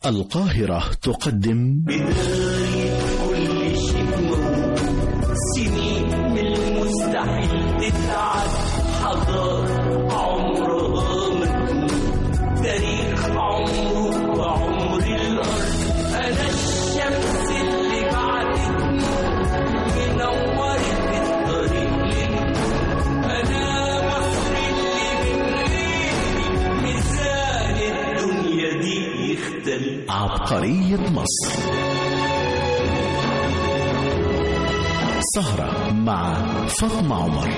القاهرة تقدم بداية كل شيء موجود، سنين من المستحيل تتعد، حضارة عمرها مجنون، تاريخ عمره وعمر الأرض. أنا الشمس اللي بعدت منورت الطريق للنور، أنا مصر اللي من غيري ميزان الدنيا دي يختلف. عبقرية مصر، سهرة مع فاطمة عمر.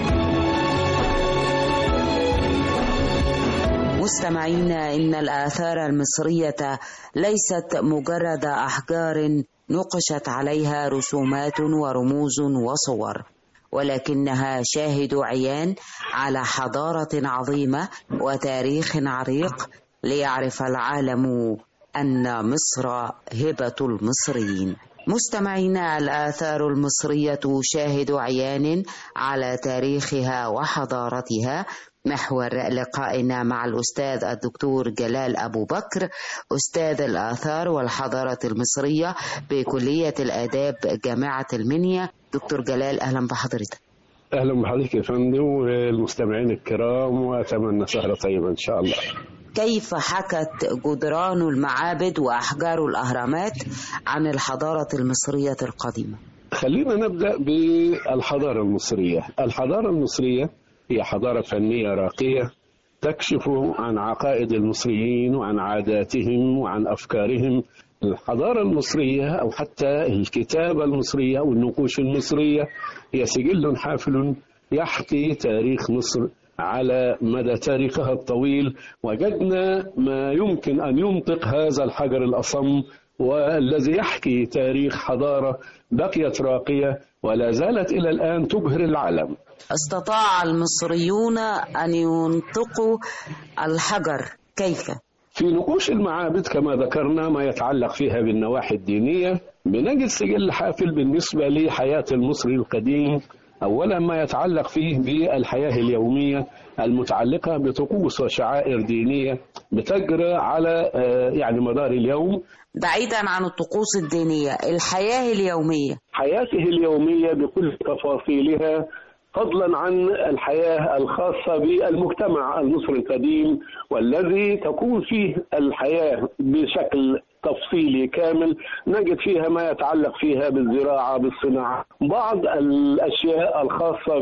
مستمعينا، إن الآثار المصرية ليست مجرد أحجار نقشت عليها رسومات ورموز وصور، ولكنها شاهد عيان على حضارة عظيمة وتاريخ عريق، ليعرف العالم أن مصر هبة المصريين. مستمعينا، الآثار المصرية شاهد عيان على تاريخها وحضارتها. محور لقائنا مع الأستاذ الدكتور جلال أبو بكر، أستاذ الآثار والحضارة المصرية بكلية الآداب جامعة المنيا. دكتور جلال، أهلا بحضرتك. أهلا بحضرتك يا فندم والمستمعين الكرام، وأتمنى سهرة طيبة إن شاء الله. كيف حكت جدران المعابد وأحجار الأهرامات عن الحضارة المصرية القديمة؟ خلينا نبدأ بالحضارة المصرية. الحضارة المصرية هي حضارة فنية راقية تكشف عن عقائد المصريين وعن عاداتهم وعن أفكارهم. الحضارة المصرية أو حتى الكتابة المصرية أو النقوش المصرية هي سجل حافل يحكي تاريخ مصر على مدى تاريخها الطويل. وجدنا ما يمكن أن ينطق هذا الحجر الأصم والذي يحكي تاريخ حضارة بقيت راقية ولا زالت إلى الآن تبهر العالم. استطاع المصريون أن ينطقوا الحجر كيف؟ في نقوش المعابد كما ذكرنا ما يتعلق فيها بالنواحي الدينية، بنجد سجل حافل بالنسبة لحياة المصري القديم. أولا ما يتعلق فيه بالحياة اليومية المتعلقة بطقوس وشعائر دينية بتجرى على يعني مدار اليوم. بعيدا عن الطقوس الدينية، الحياة اليومية، حياته اليومية بكل تفاصيلها، فضلا عن الحياة الخاصة بالمجتمع المصري القديم والذي تكون فيه الحياة بشكل تفصيلي كامل. نجد فيها ما يتعلق فيها بالزراعة، بالصناعة، بعض الأشياء الخاصة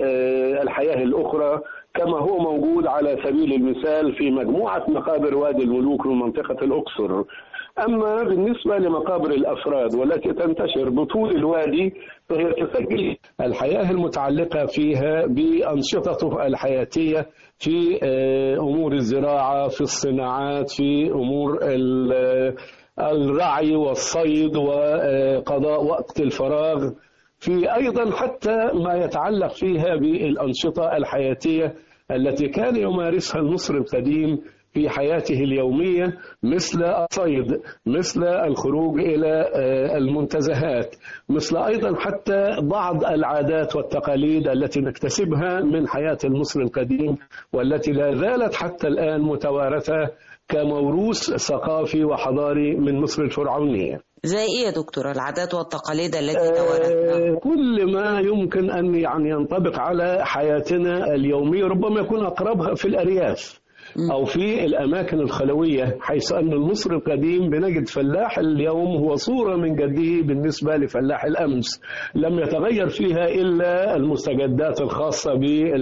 بالحياة الأخرى كما هو موجود على سبيل المثال في مجموعة مقابر وادي الملوك من منطقة الأقصر. أما بالنسبة لمقابر الأفراد والتي تنتشر بطول الوادي فهي تسجل الحياة المتعلقة فيها بأنشطته الحياتية في أمور الزراعة، في الصناعات، في أمور الرعي والصيد وقضاء وقت الفراغ، في أيضا حتى ما يتعلق فيها بالأنشطة الحياتية التي كان يمارسها المصري القديم في حياته اليومية، مثل الصيد، مثل الخروج إلى المنتزهات، مثل أيضا حتى بعض العادات والتقاليد التي نكتسبها من حياة المصري القديم والتي لا زالت حتى الآن متوارثة كموروث ثقافي وحضاري من مصر الفرعونية. زي إيه يا دكتور العادات والتقاليد التي توارثناها؟ كل ما يمكن أن ينطبق على حياتنا اليومية، ربما يكون أقربها في الأرياف أو في الأماكن الخلوية، حيث أن المصري القديم بنجد فلاح اليوم هو صورة من جده بالنسبة لفلاح الأمس، لم يتغير فيها إلا المستجدات الخاصة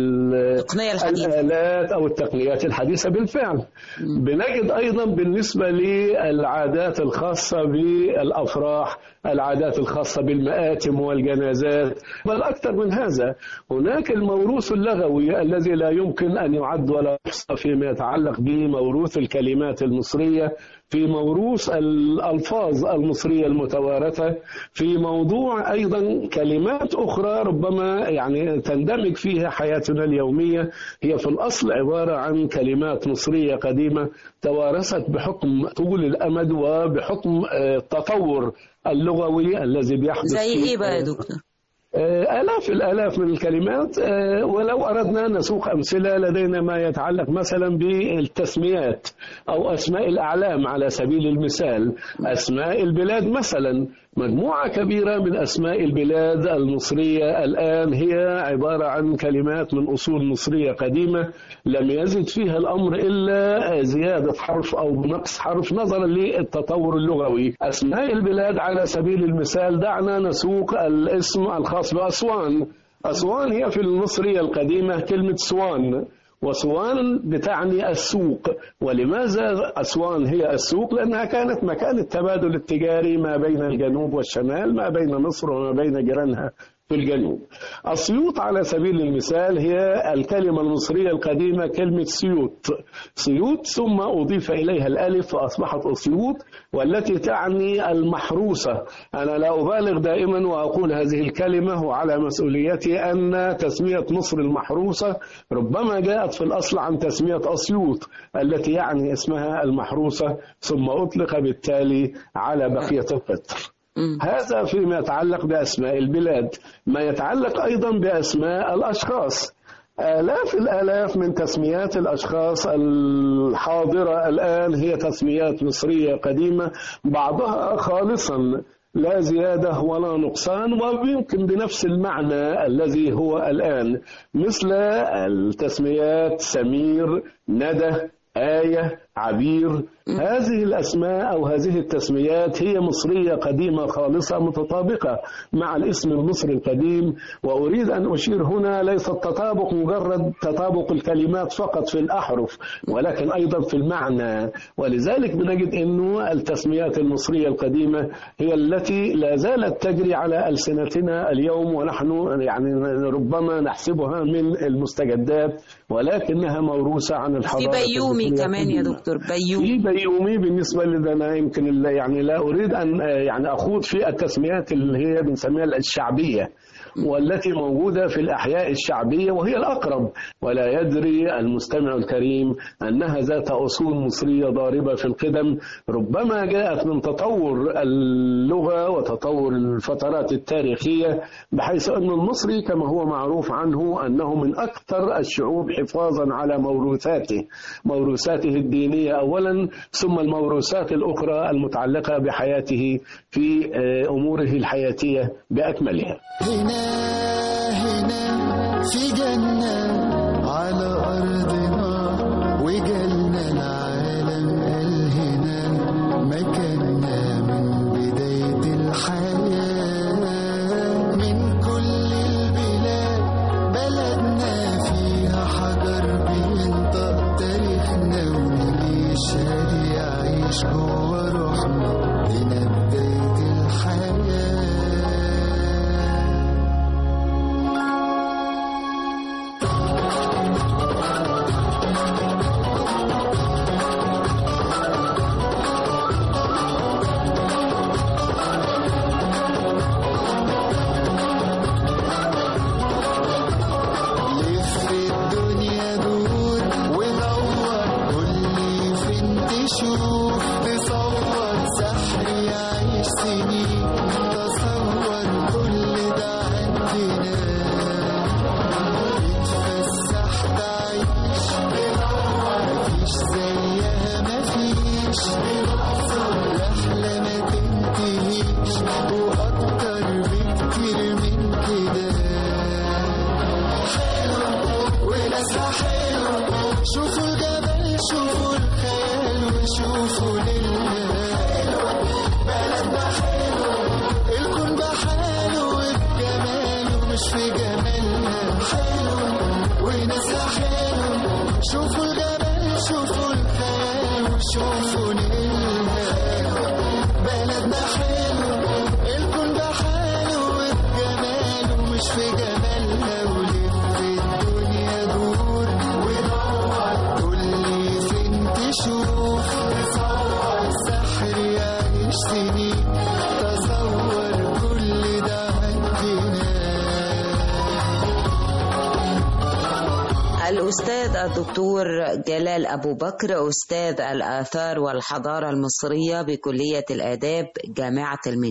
بالآلات أو التقنيات الحديثة بالفعل. بنجد أيضا بالنسبة للعادات الخاصة بالأفراح، العادات الخاصة بالمآتم والجنازات، بل أكثر من هذا هناك الموروث اللغوي الذي لا يمكن أن يعد ولا يحصى فيما يتعلق بموروث الكلمات المصرية، في موروث الألفاظ المصرية المتوارثة، في موضوع أيضا كلمات أخرى ربما يعني تندمج فيها حياتنا اليومية، هي في الأصل عبارة عن كلمات مصرية قديمة توارثت بحكم طول الأمد وبحكم التطور اللغوي الذي بيحدث. زي إيه بقى يا دكتور؟ الآلاف من الكلمات. ولو أردنا نسوق أمثلة، لدينا ما يتعلق مثلا بالتسميات أو أسماء الأعلام على سبيل المثال. أسماء البلاد مثلا، مجموعة كبيرة من أسماء البلاد المصرية الآن هي عبارة عن كلمات من أصول مصرية قديمة لم يزد فيها الأمر إلا زيادة حرف أو نقص حرف نظرا للتطور اللغوي. أسماء البلاد على سبيل المثال، دعنا نسوق الاسم الخاص بأسوان. أسوان هي في المصرية القديمة كلمة سوان، وسوان بتعني السوق. ولماذا أسوان هي السوق؟ لأنها كانت مكان التبادل التجاري ما بين الجنوب والشمال، ما بين مصر وما بين جيرانها في الجنوب. أسيوط على سبيل المثال هي الكلمة المصرية القديمة كلمة سيوط، سيوط ثم أضيف إليها الألف فأصبحت أسيوط، والتي تعني المحروسة. أنا لا أبالغ دائما وأقول هذه الكلمة وعلى مسؤوليتي أن تسمية مصر المحروسة ربما جاءت في الأصل عن تسمية أسيوط التي يعني اسمها المحروسة، ثم أطلق بالتالي على بقية القطر. هذا فيما يتعلق بأسماء البلاد. ما يتعلق أيضا بأسماء الأشخاص، الآلاف من تسميات الأشخاص الحاضرة الآن هي تسميات مصرية قديمة، بعضها خالصا لا زيادة ولا نقصان، ويمكن بنفس المعنى الذي هو الآن، مثل التسميات سمير، ندى، آية، عبير. هذه الأسماء أو هذه التسميات هي مصرية قديمة خالصة متطابقة مع الاسم المصري القديم. وأريد أن أشير هنا ليس التطابق مجرد تطابق الكلمات فقط في الأحرف، ولكن أيضا في المعنى. ولذلك بنجد أنه التسميات المصرية القديمة هي التي لا زالت تجري على ألسنتنا اليوم، ونحن يعني ربما نحسبها من المستجدات، ولكنها موروثة عن الحضارة. في بيومي كمان يا دكتور، بيومي بالنسبة لنا يمكن يعني لا أريد أن يعني أخوض في التسميات اللي هي بنسميها الشعبية والتي موجودة في الأحياء الشعبية وهي الأقرب، ولا يدري المستمع الكريم أنها ذات أصول مصرية ضاربة في القدم، ربما جاءت من تطور اللغة وتطور الفترات التاريخية، بحيث أن المصري كما هو معروف عنه أنه من أكثر الشعوب حفاظا على موروثاته الدينية أولا، ثم الموروثات الأخرى المتعلقة بحياته في أموره الحياتية بأكملها. هنا في جنة على أرضنا، وجالنا العالم قال هنا مكاننا من بداية الحياة. من كل البلاد بلدنا فيها حجر بينطق تاريخنا، واللي يشهد يعيش جوا روحنا، هنا بداية الحياة. الأستاذ الدكتور جلال أبو بكر، أستاذ الآثار والحضارة المصرية بكلية الآداب جامعة المنيا.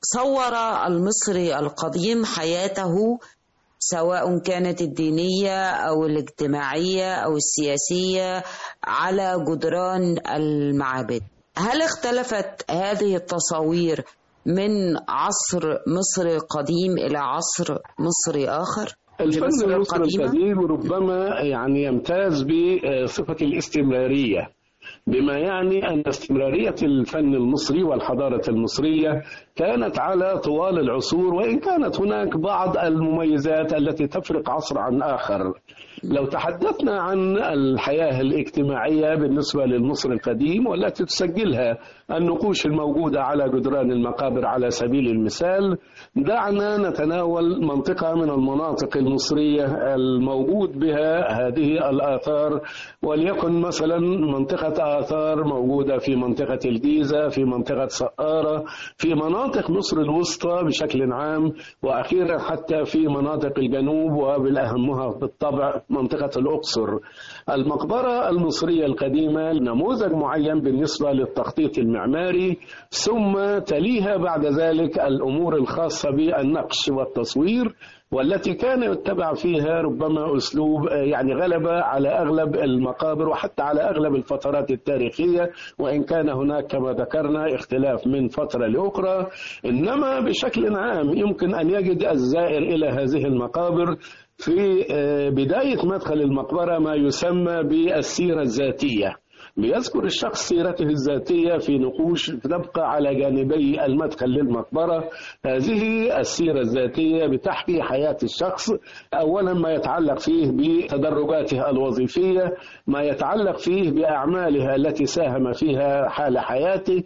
صور المصري القديم حياته سواء كانت الدينية أو الاجتماعية أو السياسية على جدران المعابد. هل اختلفت هذه التصاوير من عصر مصر قديم إلى عصر مصري آخر؟ الفن المصري القديم ربما يمتاز بصفة الاستمرارية، بما يعني أن استمرارية الفن المصري والحضارة المصرية كانت على طوال العصور، وإن كانت هناك بعض المميزات التي تفرق عصر عن آخر. لو تحدثنا عن الحياة الاجتماعية بالنسبة للمصري القديم والتي تسجلها النقوش الموجودة على جدران المقابر على سبيل المثال، دعنا نتناول منطقة من المناطق المصرية الموجود بها هذه الآثار، وليكن مثلا منطقة آثار موجودة في منطقة الجيزة، في منطقة سقارة، في مناطق مصر الوسطى بشكل عام، وأخيرا حتى في مناطق الجنوب وبالأهمها بالطبع منطقة الأقصر. المقبرة المصرية القديمة نموذج معين بالنسبة للتخطيط المعماري، ثم تليها بعد ذلك الأمور الخاصة بالنقش والتصوير، والتي كان يتبع فيها ربما أسلوب غلب على أغلب المقابر وحتى على أغلب الفترات التاريخية، وإن كان هناك كما ذكرنا اختلاف من فترة لأخرى. إنما بشكل عام يمكن أن يجد الزائر إلى هذه المقابر في بداية مدخل المقبرة ما يسمى بالسيرة الذاتية، بيذكر الشخص سيرته الذاتية في نقوش تبقى على جانبي المدخل للمقبرة. هذه السيرة الذاتية بتحكي حياة الشخص، أولا ما يتعلق فيه بتدرجاته الوظيفية، ما يتعلق فيه بأعماله التي ساهم فيها حال حياته،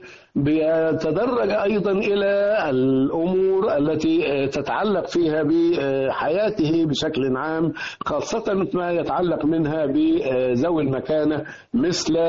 بيتدرج أيضا إلى الأمور التي تتعلق فيها بحياته بشكل عام، خاصة ما يتعلق منها بذوي المكانة مثل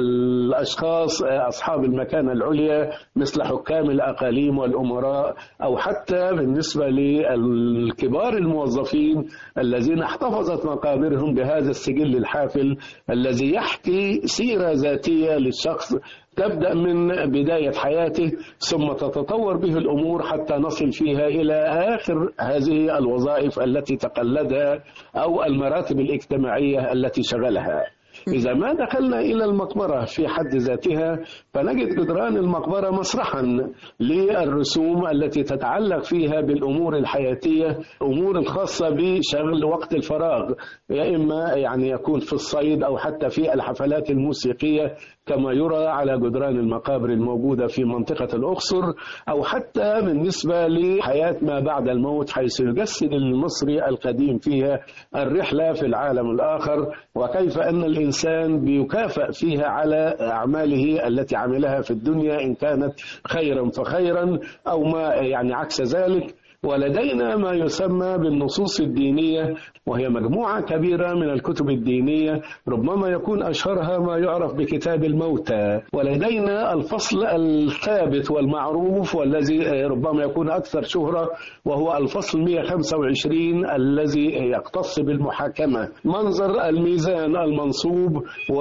الأشخاص أصحاب المكانة العليا مثل حكام الأقاليم والأمراء، أو حتى بالنسبة للكبار الموظفين الذين احتفظت مقابرهم بهذا السجل الحافل الذي يحكي سيرة ذاتية للشخص تبدأ من بداية حياته ثم تتطور به الأمور حتى نصل فيها إلى آخر هذه الوظائف التي تقلدها أو المراتب الاجتماعية التي شغلها. إذا ما دخلنا إلى المقبرة في حد ذاتها فنجد جدران المقبرة مسرحا للرسوم التي تتعلق فيها بالأمور الحياتية، أمور الخاصة بشغل وقت الفراغ، يا إما يكون في الصيد أو حتى في الحفلات الموسيقية كما يرى على جدران المقابر الموجودة في منطقة الأقصر، أو حتى بالنسبة لحياة ما بعد الموت حيث يجسد المصري القديم فيها الرحلة في العالم الآخر، وكيف أن الإنسان بيكافئ فيها على أعماله التي عملها في الدنيا إن كانت خيرا فخيرا أو ما عكس ذلك. ولدينا ما يسمى بالنصوص الدينية، وهي مجموعة كبيرة من الكتب الدينية، ربما يكون أشهرها ما يعرف بكتاب الموتى. ولدينا الفصل الثابت والمعروف والذي ربما يكون أكثر شهرة، وهو الفصل 125 الذي يختص بالمحاكمة، منظر الميزان المنصوب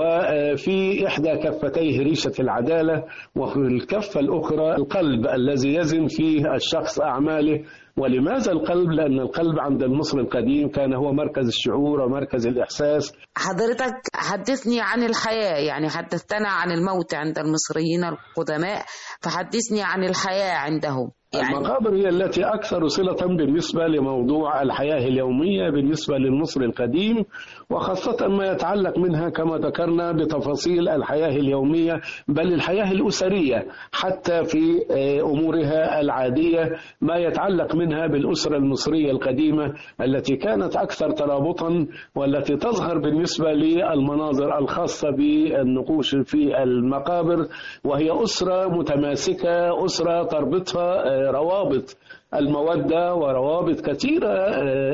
وفي إحدى كفتيه ريشة العدالة، وفي الكفة الأخرى القلب الذي يزن فيه الشخص أعماله. ولماذا القلب؟ لأن القلب عند المصري القديم كان هو مركز الشعور ومركز الإحساس. حضرتك حدثني عن الحياة، حدثتنا عن الموت عند المصريين القدماء، فحدثني عن الحياة عندهم. المقابر هي التي أكثر صلة بالنسبة لموضوع الحياة اليومية بالنسبة للمصري القديم، وخاصة ما يتعلق منها كما ذكرنا بتفاصيل الحياة اليومية، بل الحياة الأسرية حتى في أمورها العادية، ما يتعلق منها بالأسرة المصرية القديمة التي كانت أكثر ترابطا، والتي تظهر بالنسبة للمناظر الخاصة بالنقوش في المقابر، وهي أسرة متماسكة، أسرة تربطها روابط المودة وروابط كثيرة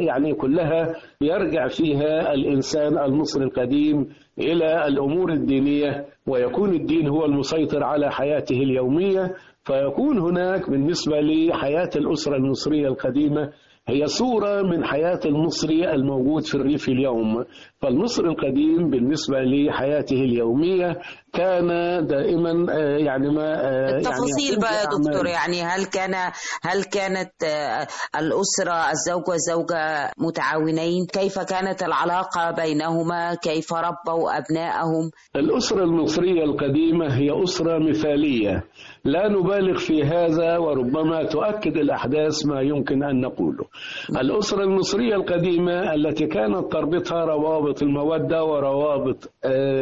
كلها يرجع فيها الإنسان المصري القديم إلى الأمور الدينية، ويكون الدين هو المسيطر على حياته اليومية. فيكون هناك بالنسبة لحياة الأسرة المصرية القديمة هي صورة من حياة المصري الموجود في الريف اليوم. فالمصري القديم بالنسبة لحياته اليومية كان دائما يعني ما التفاصيل يعني بقى يا دكتور، يعني هل كانت الأسرة الزوج والزوجة متعاونين؟ كيف كانت العلاقة بينهما؟ كيف ربوا أبنائهم؟ الأسرة المصرية القديمة هي أسرة مثالية، لا نبالغ في هذا، وربما تؤكد الأحداث ما يمكن أن نقوله. الأسرة المصرية القديمة التي كانت تربطها روابط المودة وروابط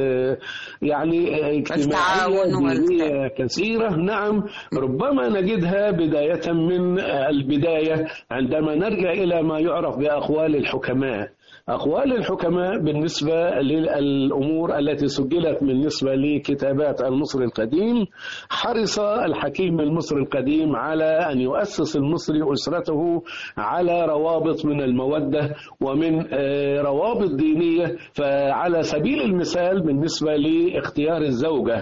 يعني اجتماعية دينية كثيرة. نعم، ربما نجدها بداية من البداية عندما نرجع إلى ما يعرف بأقوال الحكماء. أقوال الحكماء بالنسبة للأمور التي سجلت بالنسبة لكتابات المصري القديم، حرص الحكيم المصري القديم على أن يؤسس المصري أسرته على روابط من المودة ومن روابط دينية. فعلى سبيل المثال بالنسبة لاختيار الزوجة،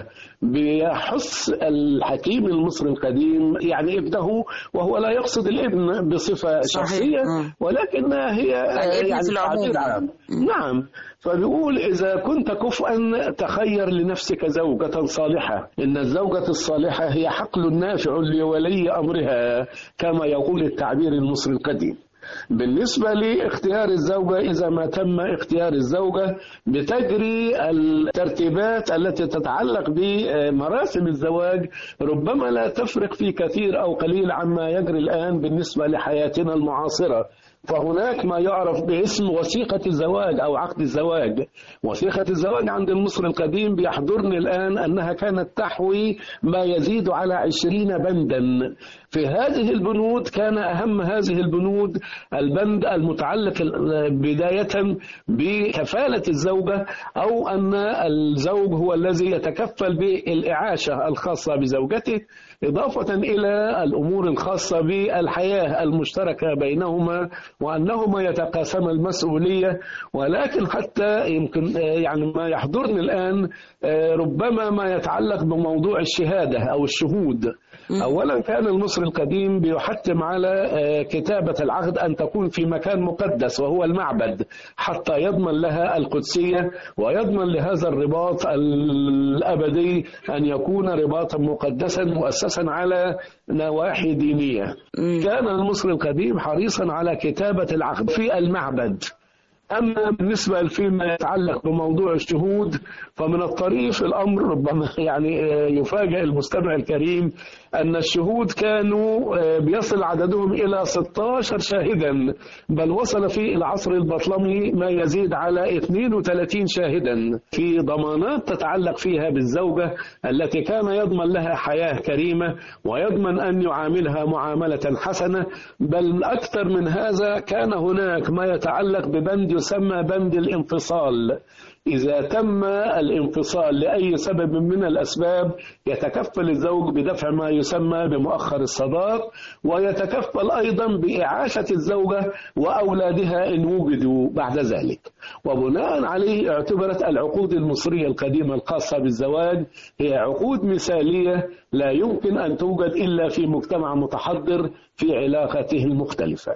بيحث الحكيم المصري القديم يعني ابنه، وهو لا يقصد الابن بصفة شخصية ولكنها هي يعني تعبير عام. نعم، فبيقول إذا كنت كفءا تخير لنفسك زوجة صالحة، إن الزوجة الصالحة هي حقل نافع لولي أمرها كما يقول التعبير المصري القديم. بالنسبة لاختيار الزوجة، إذا ما تم اختيار الزوجة بتجري الترتيبات التي تتعلق بمراسم الزواج، ربما لا تفرق في كثير أو قليل عما يجري الآن بالنسبة لحياتنا المعاصرة. فهناك ما يعرف باسم وثيقة الزواج أو عقد الزواج. وثيقة الزواج عند المصري القديم بيحضرني الآن أنها كانت تحوي ما يزيد على 20 بندا. في هذه البنود كان أهم هذه البنود البند المتعلق بداية بكفالة الزوجة، أو أن الزوج هو الذي يتكفل بالإعاشة الخاصة بزوجته، إضافة إلى الأمور الخاصة بالحياة المشتركة بينهما، وأنهما يتقاسما المسؤولية. ولكن حتى يمكن يعني ما يحضرني الآن ربما ما يتعلق بموضوع الشهادة أو الشهود. أولا كان المصري القديم بيحتم على كتابة العقد أن تكون في مكان مقدس وهو المعبد، حتى يضمن لها القدسية ويضمن لهذا الرباط الأبدي أن يكون رباطا مقدسا مؤسسا على نواحي دينية. كان المصري القديم حريصا على كتابة العقد في المعبد. أما بالنسبة فيما يتعلق بموضوع الشهود، فمن الطريف الأمر ربما يعني يفاجأ المستمع الكريم أن الشهود كانوا بيصل عددهم إلى 16 شاهدا، بل وصل في العصر البطلمي ما يزيد على 32 شاهدا في ضمانات تتعلق فيها بالزوجة التي كان يضمن لها حياة كريمة ويضمن أن يعاملها معاملة حسنة. بل أكثر من هذا، كان هناك ما يتعلق ببند يسمى بند الانفصال. إذا تم الانفصال لأي سبب من الأسباب، يتكفل الزوج بدفع ما يسمى بمؤخر الصداق، ويتكفل أيضا بإعاشة الزوجة وأولادها إن وجدوا بعد ذلك. وبناء عليه اعتبرت العقود المصرية القديمة الخاصة بالزواج هي عقود مثالية لا يمكن أن توجد إلا في مجتمع متحضر في علاقته المختلفة.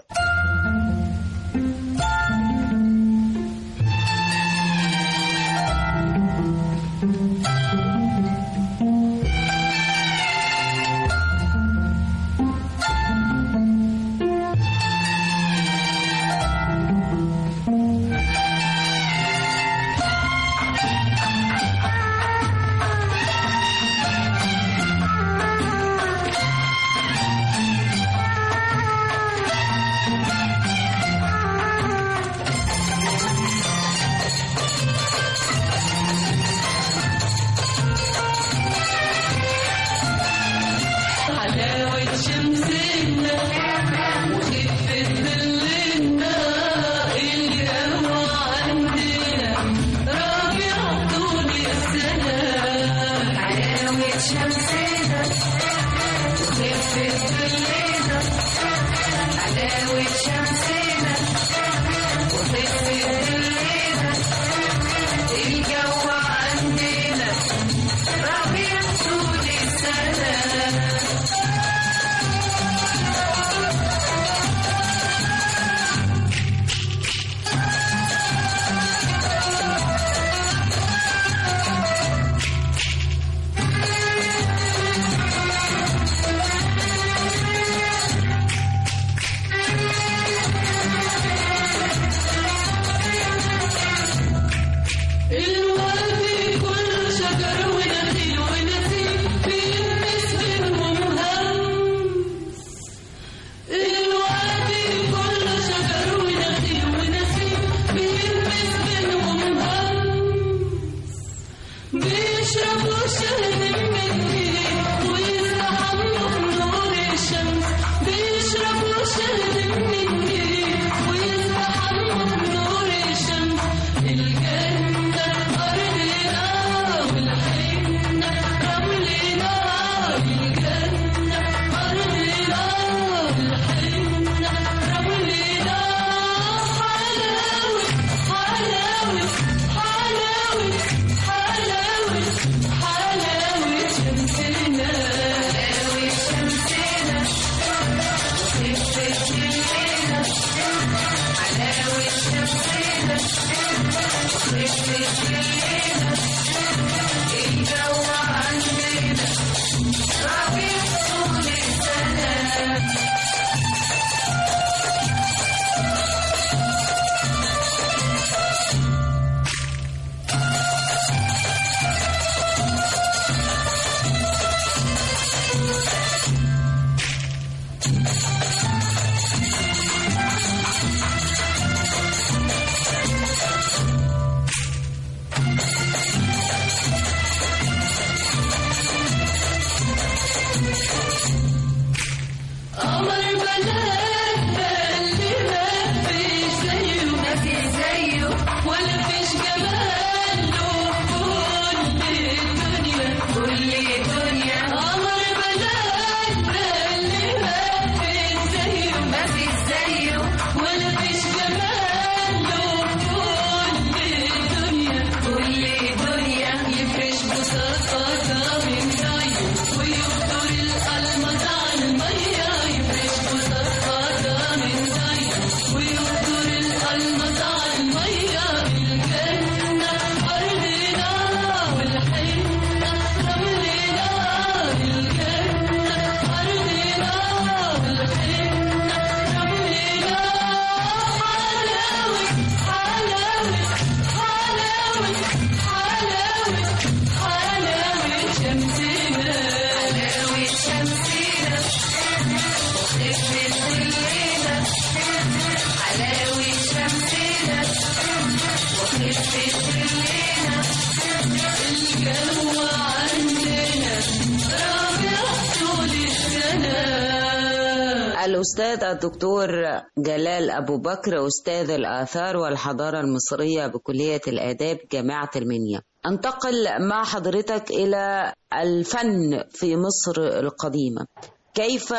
الأستاذ الدكتور جلال أبو بكر، أستاذ الآثار والحضارة المصرية بكلية الآداب جامعة المنيا. أنتقل مع حضرتك إلى الفن في مصر القديمة. كيف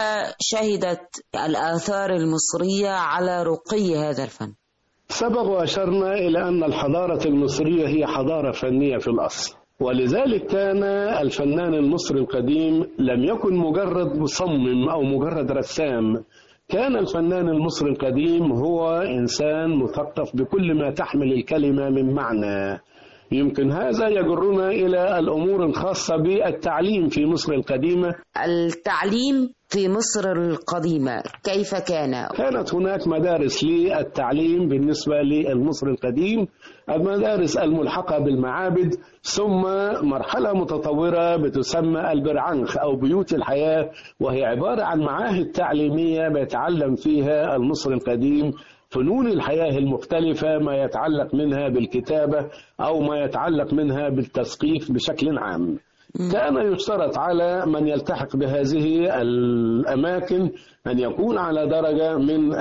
شهدت الآثار المصرية على رقي هذا الفن؟ سبق وأشرنا إلى أن الحضارة المصرية هي حضارة فنية في الأصل، ولذلك كان الفنان المصري القديم لم يكن مجرد مصمم أو مجرد رسام. كان الفنان المصري القديم هو إنسان مثقف بكل ما تحمل الكلمة من معنى. يمكن هذا يجرنا إلى الأمور الخاصة بالتعليم في مصر القديمة. التعليم في مصر القديمة كيف كان؟ كانت هناك مدارس للتعليم بالنسبة للمصري القديم، المدارس الملحقة بالمعابد، ثم مرحلة متطورة بتسمى البرعنخ أو بيوت الحياة، وهي عبارة عن معاهد تعليمية بيتعلم فيها المصري القديم فنون الحياة المختلفة، ما يتعلق منها بالكتابة أو ما يتعلق منها بالتثقيف بشكل عام. كان يشترط على من يلتحق بهذه الأماكن أن يكون على درجة من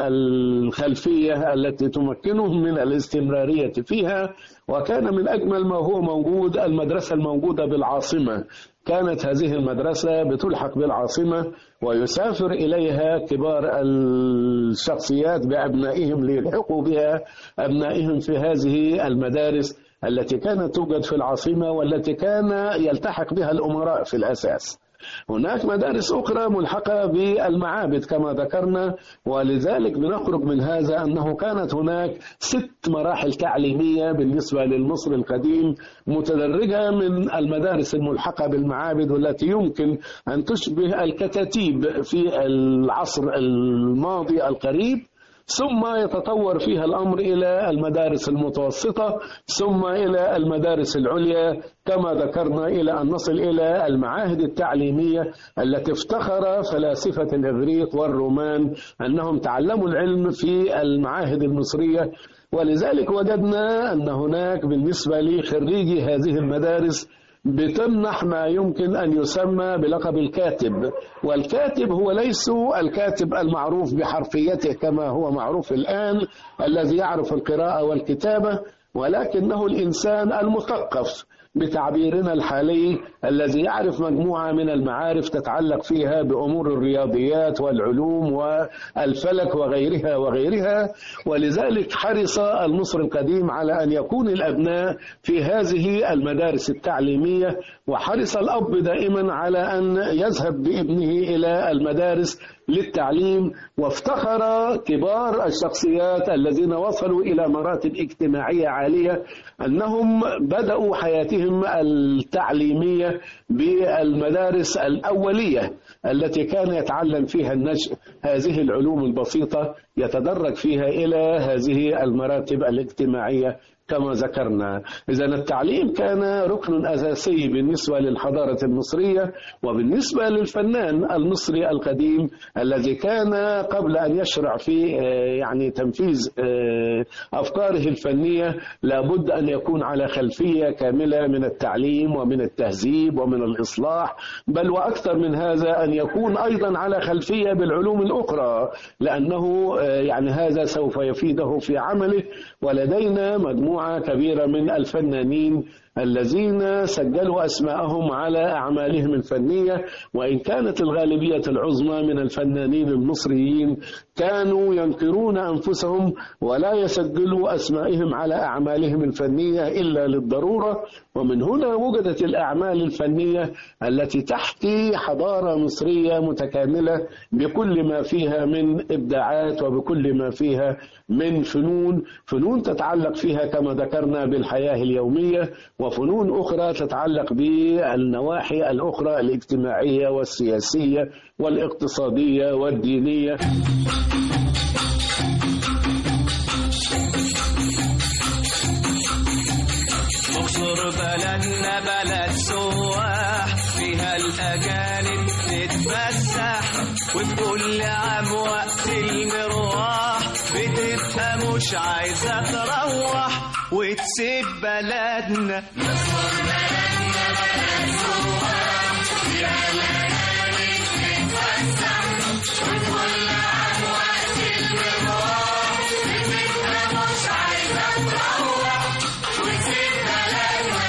الخلفية التي تمكنهم من الاستمرارية فيها. وكان من أجمل ما هو موجود المدرسة الموجودة بالعاصمة. كانت هذه المدرسة بتلحق بالعاصمة ويسافر إليها كبار الشخصيات بأبنائهم ليلحقوا بها أبنائهم في هذه المدارس التي كانت توجد في العاصمة والتي كان يلتحق بها الأمراء في الأساس. هناك مدارس أخرى ملحقة بالمعابد كما ذكرنا، ولذلك بنخرج من هذا أنه كانت هناك 6 مراحل تعليمية بالنسبة للمصري القديم، متدرجة من المدارس الملحقة بالمعابد والتي يمكن أن تشبه الكتاتيب في العصر الماضي القريب، ثم يتطور فيها الأمر إلى المدارس المتوسطة، ثم إلى المدارس العليا كما ذكرنا، إلى أن نصل إلى المعاهد التعليمية التي افتخر فلاسفة الإغريق والرومان أنهم تعلموا العلم في المعاهد المصرية. ولذلك وجدنا أن هناك بالنسبة لخريجي هذه المدارس بتمنح ما يمكن أن يسمى بلقب الكاتب، والكاتب هو ليس الكاتب المعروف بحرفيته كما هو معروف الآن الذي يعرف القراءة والكتابة، ولكنه الإنسان المثقف بتعبيرنا الحالي الذي يعرف مجموعة من المعارف تتعلق فيها بأمور الرياضيات والعلوم والفلك وغيرها. ولذلك حرص المصري القديم على أن يكون الأبناء في هذه المدارس التعليمية، وحرص الأب دائما على أن يذهب بابنه إلى المدارس للتعليم. وافتخر كبار الشخصيات الذين وصلوا إلى مراتب اجتماعية عالية أنهم بدأوا حياتهم التعليمية بالمدارس الأولية التي كان يتعلم فيها النشء هذه العلوم البسيطة يتدرج فيها إلى هذه المراتب الاجتماعية كما ذكرنا. إذا التعليم كان ركن أساسي بالنسبة للحضارة المصرية وبالنسبة للفنان المصري القديم الذي كان قبل أن يشرع في يعني تنفيذ أفكاره الفنية لابد أن يكون على خلفية كاملة من التعليم ومن التهذيب ومن الإصلاح، بل وأكثر من هذا أن يكون أيضا على خلفية بالعلوم الأخرى، لأنه يعني هذا سوف يفيده في عمله. ولدينا مجموعة كبيرة من الفنانين الذين سجلوا أسماءهم على أعمالهم الفنية، وإن كانت الغالبية العظمى من الفنانين المصريين كانوا ينكرون أنفسهم ولا يسجلوا أسمائهم على أعمالهم الفنية إلا للضرورة. ومن هنا وجدت الأعمال الفنية التي تحكي حضارة مصرية متكاملة بكل ما فيها من إبداعات وبكل ما فيها من فنون تتعلق فيها كما ذكرنا بالحياة اليومية، وفنون أخرى تتعلق بالنواحي الأخرى الاجتماعية والسياسية والاقتصادية والدينية. مصر بلدنا بلد سواح، فيها الأجانب تتفسح، وفي كل عام وقت المروح بتبقى مش عايزة تروح وتسيب بلدنا. مصر بلدنا بلد سواح، فيها الأجانب تتفسح، وفي كل عام وقت المروح بتبقى مش عايزة تروح وتسيب بلدنا.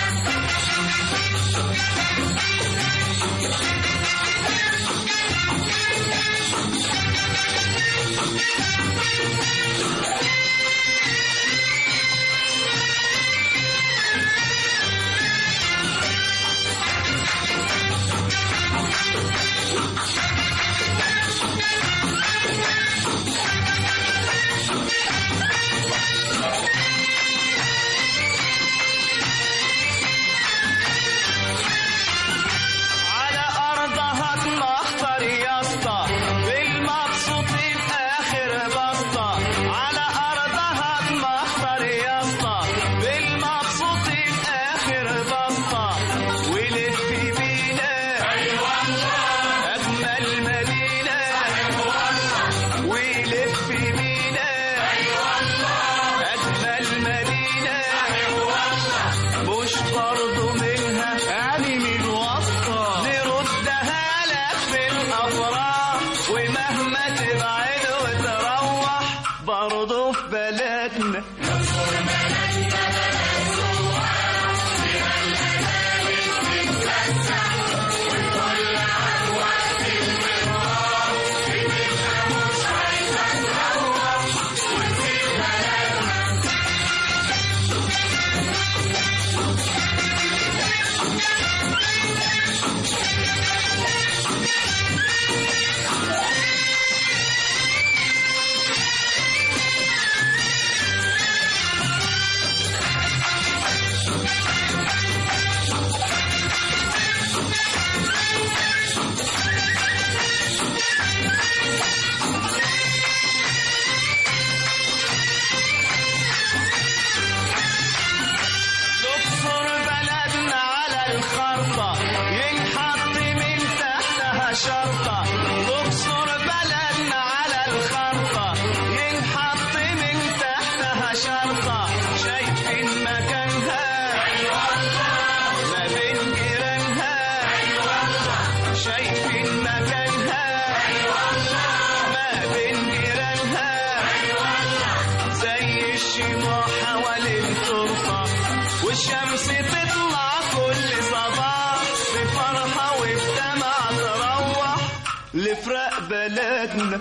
والشمس تطلع كل صباح بفرحة وبدمع تروح لفراق بلدنا.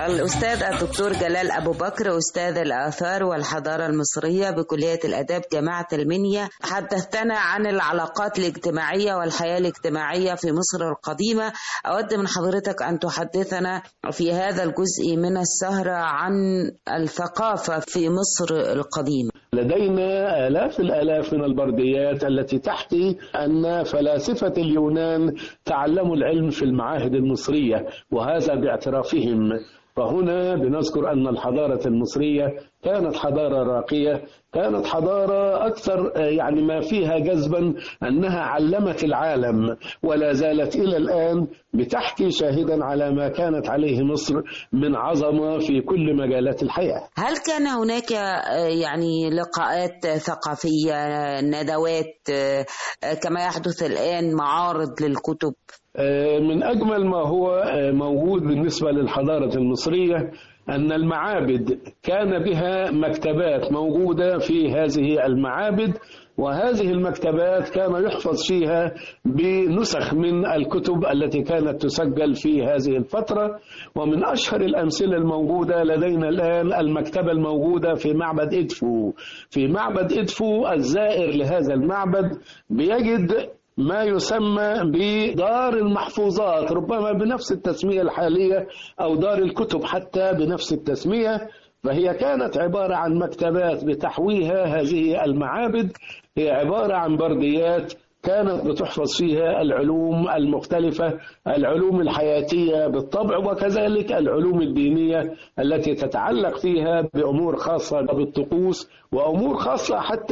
الأستاذ الدكتور جلال أبو بكر، أستاذ الآثار والحضارة المصرية بكلية الآداب جامعة المنيا، حدثتنا عن العلاقات الاجتماعية والحياة الاجتماعية في مصر القديمة. أود من حضرتك أن تحدثنا في هذا الجزء من السهرة عن الثقافة في مصر القديمة. لدينا آلاف الآلاف من البرديات التي تحكي أن فلاسفة اليونان تعلموا العلم في المعاهد المصرية، وهذا باعترافهم. فهنا بنذكر أن الحضارة المصرية كانت حضارة راقية، كانت حضارة أكثر يعني ما فيها جذبا أنها علمت العالم، ولا زالت إلى الآن بتحكي شاهدا على ما كانت عليه مصر من عظمة في كل مجالات الحياة. هل كان هناك يعني لقاءات ثقافية، ندوات كما يحدث الآن، معارض للكتب؟ من أجمل ما هو موجود بالنسبة للحضارة المصرية أن المعابد كان بها مكتبات موجودة في هذه المعابد، وهذه المكتبات كان يحفظ فيها بنسخ من الكتب التي كانت تسجل في هذه الفترة. ومن أشهر الأمثلة الموجودة لدينا الآن المكتبة الموجودة في معبد إدفو. في معبد إدفو الزائر لهذا المعبد بيجد ما يسمى بدار المحفوظات، ربما بنفس التسمية الحالية، أو دار الكتب حتى بنفس التسمية. فهي كانت عبارة عن مكتبات بتحويها هذه المعابد، هي عبارة عن برديات كانت بتحفظ فيها العلوم المختلفة، العلوم الحياتية بالطبع، وكذلك العلوم الدينية التي تتعلق فيها بأمور خاصة بالطقوس، وأمور خاصة حتى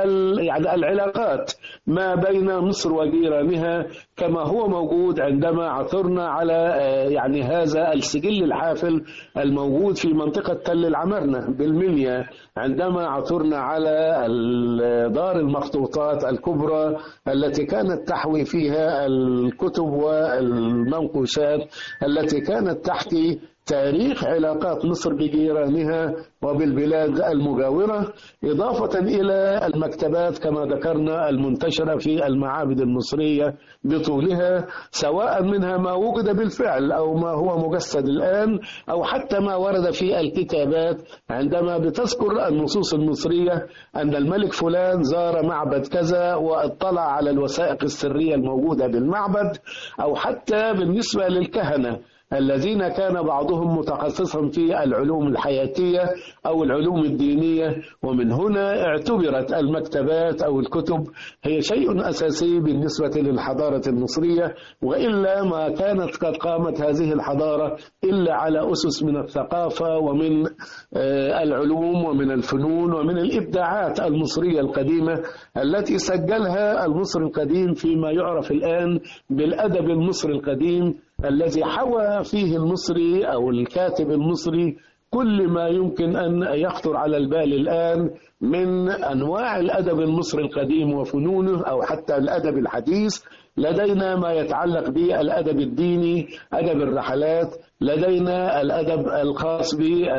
يعني العلاقات ما بين مصر وجيرانها، كما هو موجود عندما عثرنا على يعني هذا السجل الحافل الموجود في منطقة تل العمرنة بالمنيا، عندما عثرنا على دار المخطوطات الكبرى التي كانت تحوي فيها الكتب والمنقوشات التي كانت تحكي تاريخ علاقات مصر بجيرانها وبالبلاد المجاورة، إضافة إلى المكتبات كما ذكرنا المنتشرة في المعابد المصرية بطولها، سواء منها ما وجد بالفعل أو ما هو مجسد الآن، أو حتى ما ورد في الكتابات عندما بتذكر النصوص المصرية أن الملك فلان زار معبد كذا واطلع على الوثائق السرية الموجودة بالمعبد، أو حتى بالنسبة للكهنة الذين كان بعضهم متخصصا في العلوم الحياتية أو العلوم الدينية. ومن هنا اعتبرت المكتبات أو الكتب هي شيء أساسي بالنسبة للحضارة المصرية، وإلا ما كانت قد قامت هذه الحضارة إلا على أسس من الثقافة ومن العلوم ومن الفنون ومن الإبداعات المصرية القديمة التي سجلها المصري القديم فيما يعرف الآن بالأدب المصري القديم، الذي حوى فيه المصري أو الكاتب المصري كل ما يمكن أن يخطر على البال الآن من أنواع الأدب المصري القديم وفنونه، أو حتى الأدب الحديث. لدينا ما يتعلق بالأدب الديني، أدب الرحلات، لدينا الأدب الخاص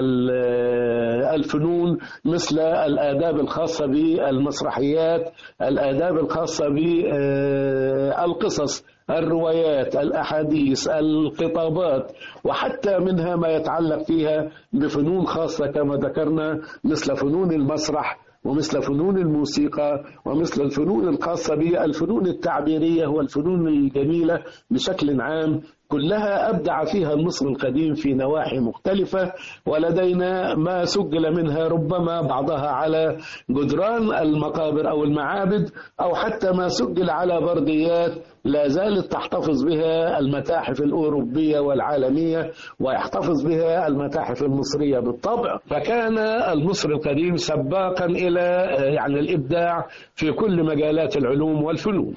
بالفنون مثل الآداب الخاصة بالمسرحيات، الآداب الخاصة بالقصص، الروايات، الأحاديث، الخطابات، وحتى منها ما يتعلق فيها بفنون خاصة كما ذكرنا مثل فنون المسرح ومثل فنون الموسيقى ومثل الفنون الخاصة بالفنون التعبيرية والفنون الجميلة بشكل عام، كلها أبدع فيها المصري القديم في نواحي مختلفة. ولدينا ما سجل منها ربما بعضها على جدران المقابر أو المعابد، أو حتى ما سجل على برديات لا زالت تحتفظ بها المتاحف الأوروبية والعالمية ويحتفظ بها المتاحف المصرية بالطبع. فكان المصري القديم سباقا إلى يعني الإبداع في كل مجالات العلوم والفنون.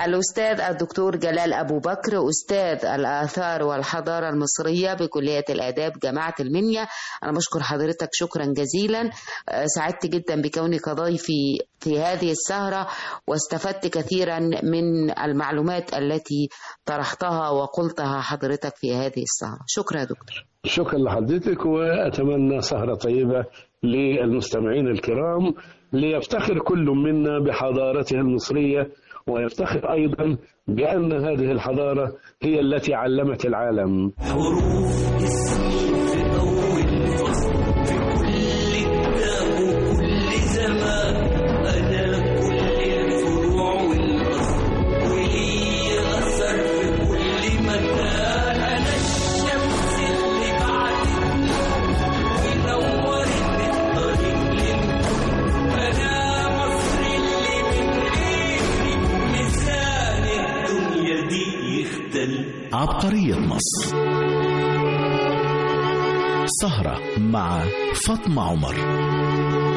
الأستاذ الدكتور جلال أبو بكر، أستاذ الآثار والحضارة المصرية بكلية الآداب جامعة المنيا. أنا بشكر حضرتك شكرا جزيلا. سعدت جدا بكونك ضيفي في هذه السهرة، واستفدت كثيرا من المعلومات التي طرحتها وقلتها حضرتك في هذه السهرة. شكرا يا دكتور. شكرا لحضرتك، وأتمنى سهرة طيبة للمستمعين الكرام، ليفتخر كل منا بحضارته المصرية، ويفتخر أيضا بأن هذه الحضارة هي التي علمت العالم. حروف اسمي في أول فصل، في كل كتاب وكل زمان، أنا كل الفروع والأصل، ولي أثر في كل مكان. أنا الشمس اللي بعدتني ونورت الطريق للكل، أنا مصر اللي من غيري ميزان الدنيا دي يختل. عبقرية مصر، سهرة مع فاطمة عمر.